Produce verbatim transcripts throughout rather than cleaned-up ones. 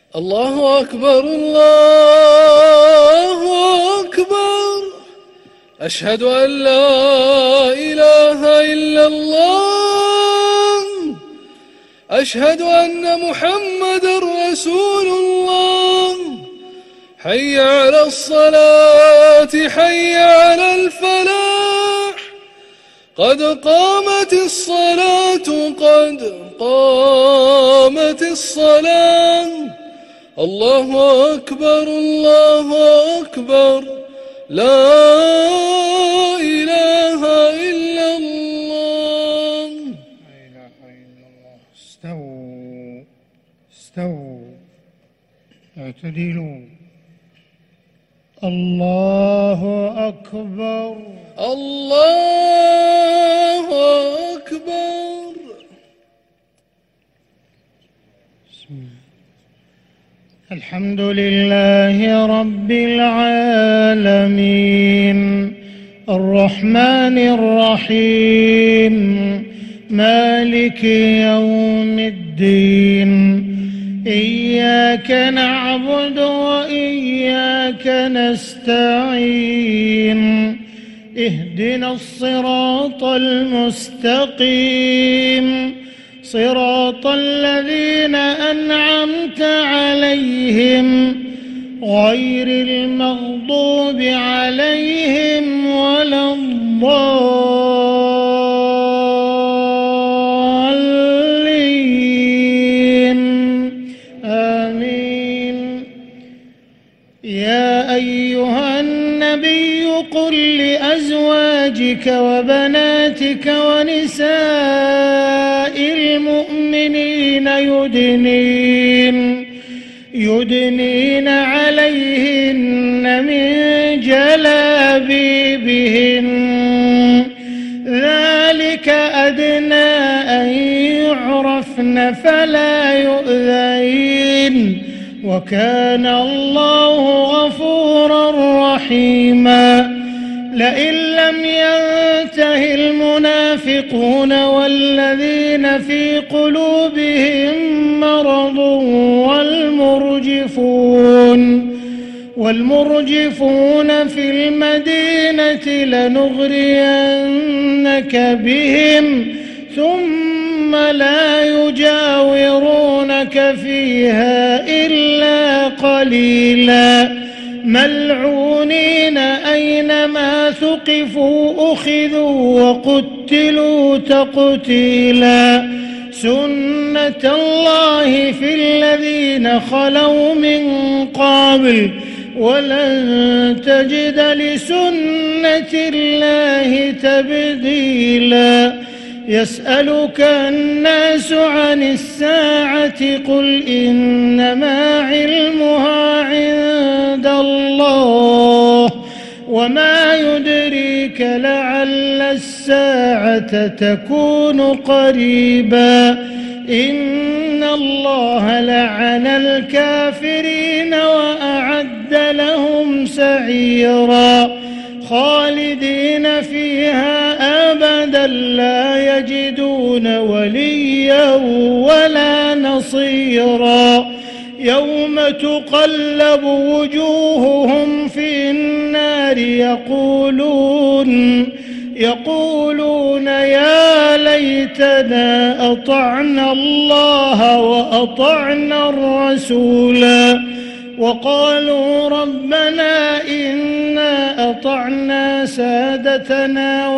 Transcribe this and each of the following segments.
الله أكبر الله أكبر. أشهد أن لا إله إلا الله. أشهد أن محمدًا رسول الله. حي على الصلاة حي على الفلاح. قد قامت الصلاة قد قامت الصلاة. الله أكبر الله أكبر. لا إله إلا الله. لا إله إلا الله. استووا استووا اعتدلوا. الله أكبر الله أكبر. بسم الله. الحمد لله رب العالمين الرحمن الرحيم مالك يوم الدين. إياك نعبد وإياك نستعين. اهدنا الصراط المستقيم صراط الذين أنعمت عليهم غير المغضوب عليهم ولا الضالين. آمين. يا أيها النبي قل لأزواجك وبناتك ونساء المؤمنين يدنين يدنين عليهن من جلابيبهن ذلك أدنى أن يعرفن فلا يؤذين وكان الله غفورا رحيما. لئن لم ينته المنافقون والذين في قلوبهم مرض والمرجفون والمرجفون في المدينة لنغرينك بهم ثم لا يجاورونك فيها إلا قليلا. ملعونين أينما ثقفوا أخذوا وقتلوا تقتيلا. سنة الله في الذين خلوا من قبل ولن تجد لسنة الله تبديلا. يسألك الناس عن الساعة قل إنما علمها عند الله وما يدريك لعل الساعة تكون قريبا. إن الله لعن الكافرين وأعد لهم سعيرا خالدين فيها أبدا لا يجدون وليا ولا نصيرا. يوم تقلب وجوههم في النار يقولون يقولون يا ليتنا أطعنا الله وأطعنا الرسولا وقالوا ربنا إنا أطعنا سادتنا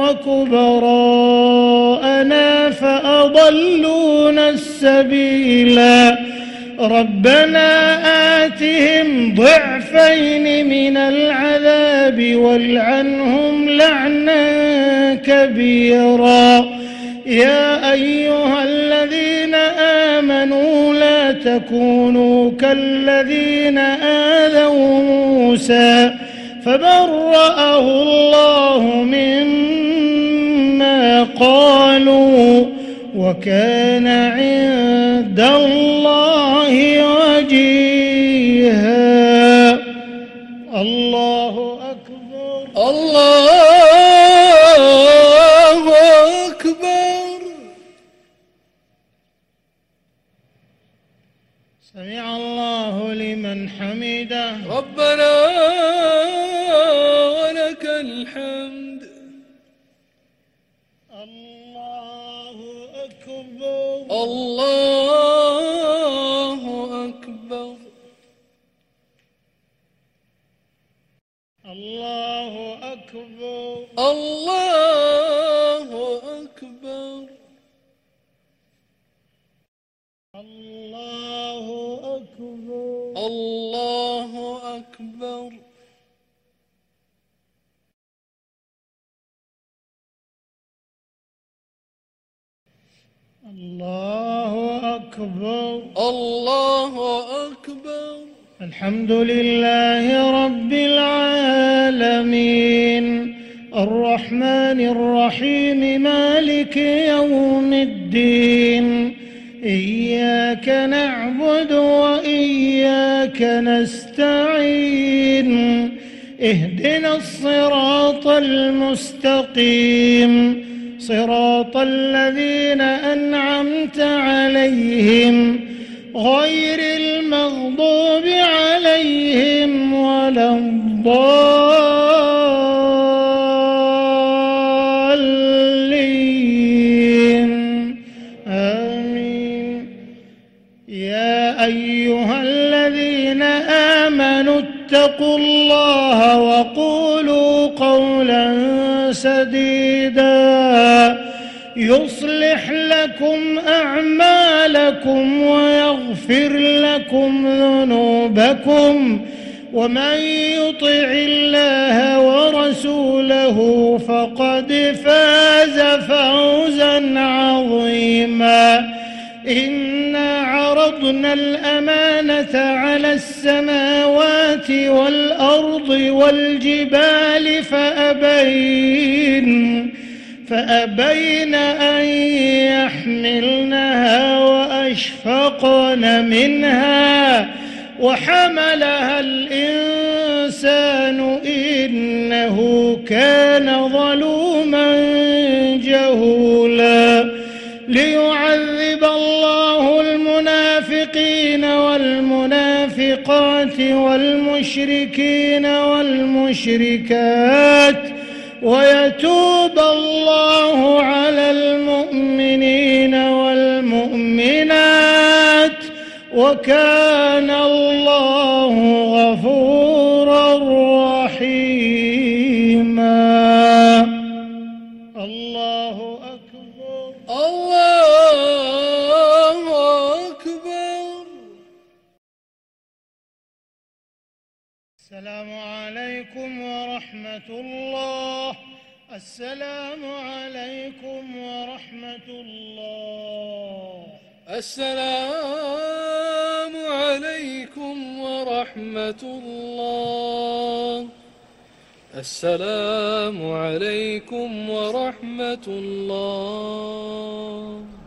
وكبراءنا فأضلونا السبيلا. ربنا آتهم ضعفين من العذاب والعنهم لعنا كبيرا. يا أيها الذين آمنوا لا تكونوا كالذين آذوا موسى فبرأه الله مما قالوا وكان عند الله وجيها. الله أكبر الله أكبر. سمع الله الله لمن حمده. ربنا ولك الحمد. الله أكبر. الله أكبر. الله أكبر. الله أكبر. الله أكبر. الله أكبر. الله أكبر. الله أكبر. الحمد لله رب العالمين الرحمن الرحيم مالك يوم الدين إياك نعبد وإياك نستعين اهدنا الصراط المستقيم صراط الذين أنعمت عليهم غير المغضوب عليهم ولا الضالين آمين. يا أيها الذين آمنوا اتقوا الله وقولوا قولا سديدا يصلح لكم أعمالكم ويغفر لكم ذنوبكم ومن يطع الله ورسوله فقد فاز فوزا عظيما. إنا عرضنا الأمانة على السماوات والأرض والجبال فأبين فأبين أن يحملنها وأشفقن منها وحملها الإنسان إنه كان ظلوما جهولا. ليعذب الله المنافقين والمنافقات والمشركين والمشركات ويتوب الله على المؤمنين والمؤمنات وكان الله غفورا رحيما. الله أكبر. الله أكبر. السلام عليكم ورحمة الله. السلام عليكم ورحمة الله. السلام عليكم ورحمة الله. السلام عليكم ورحمة الله.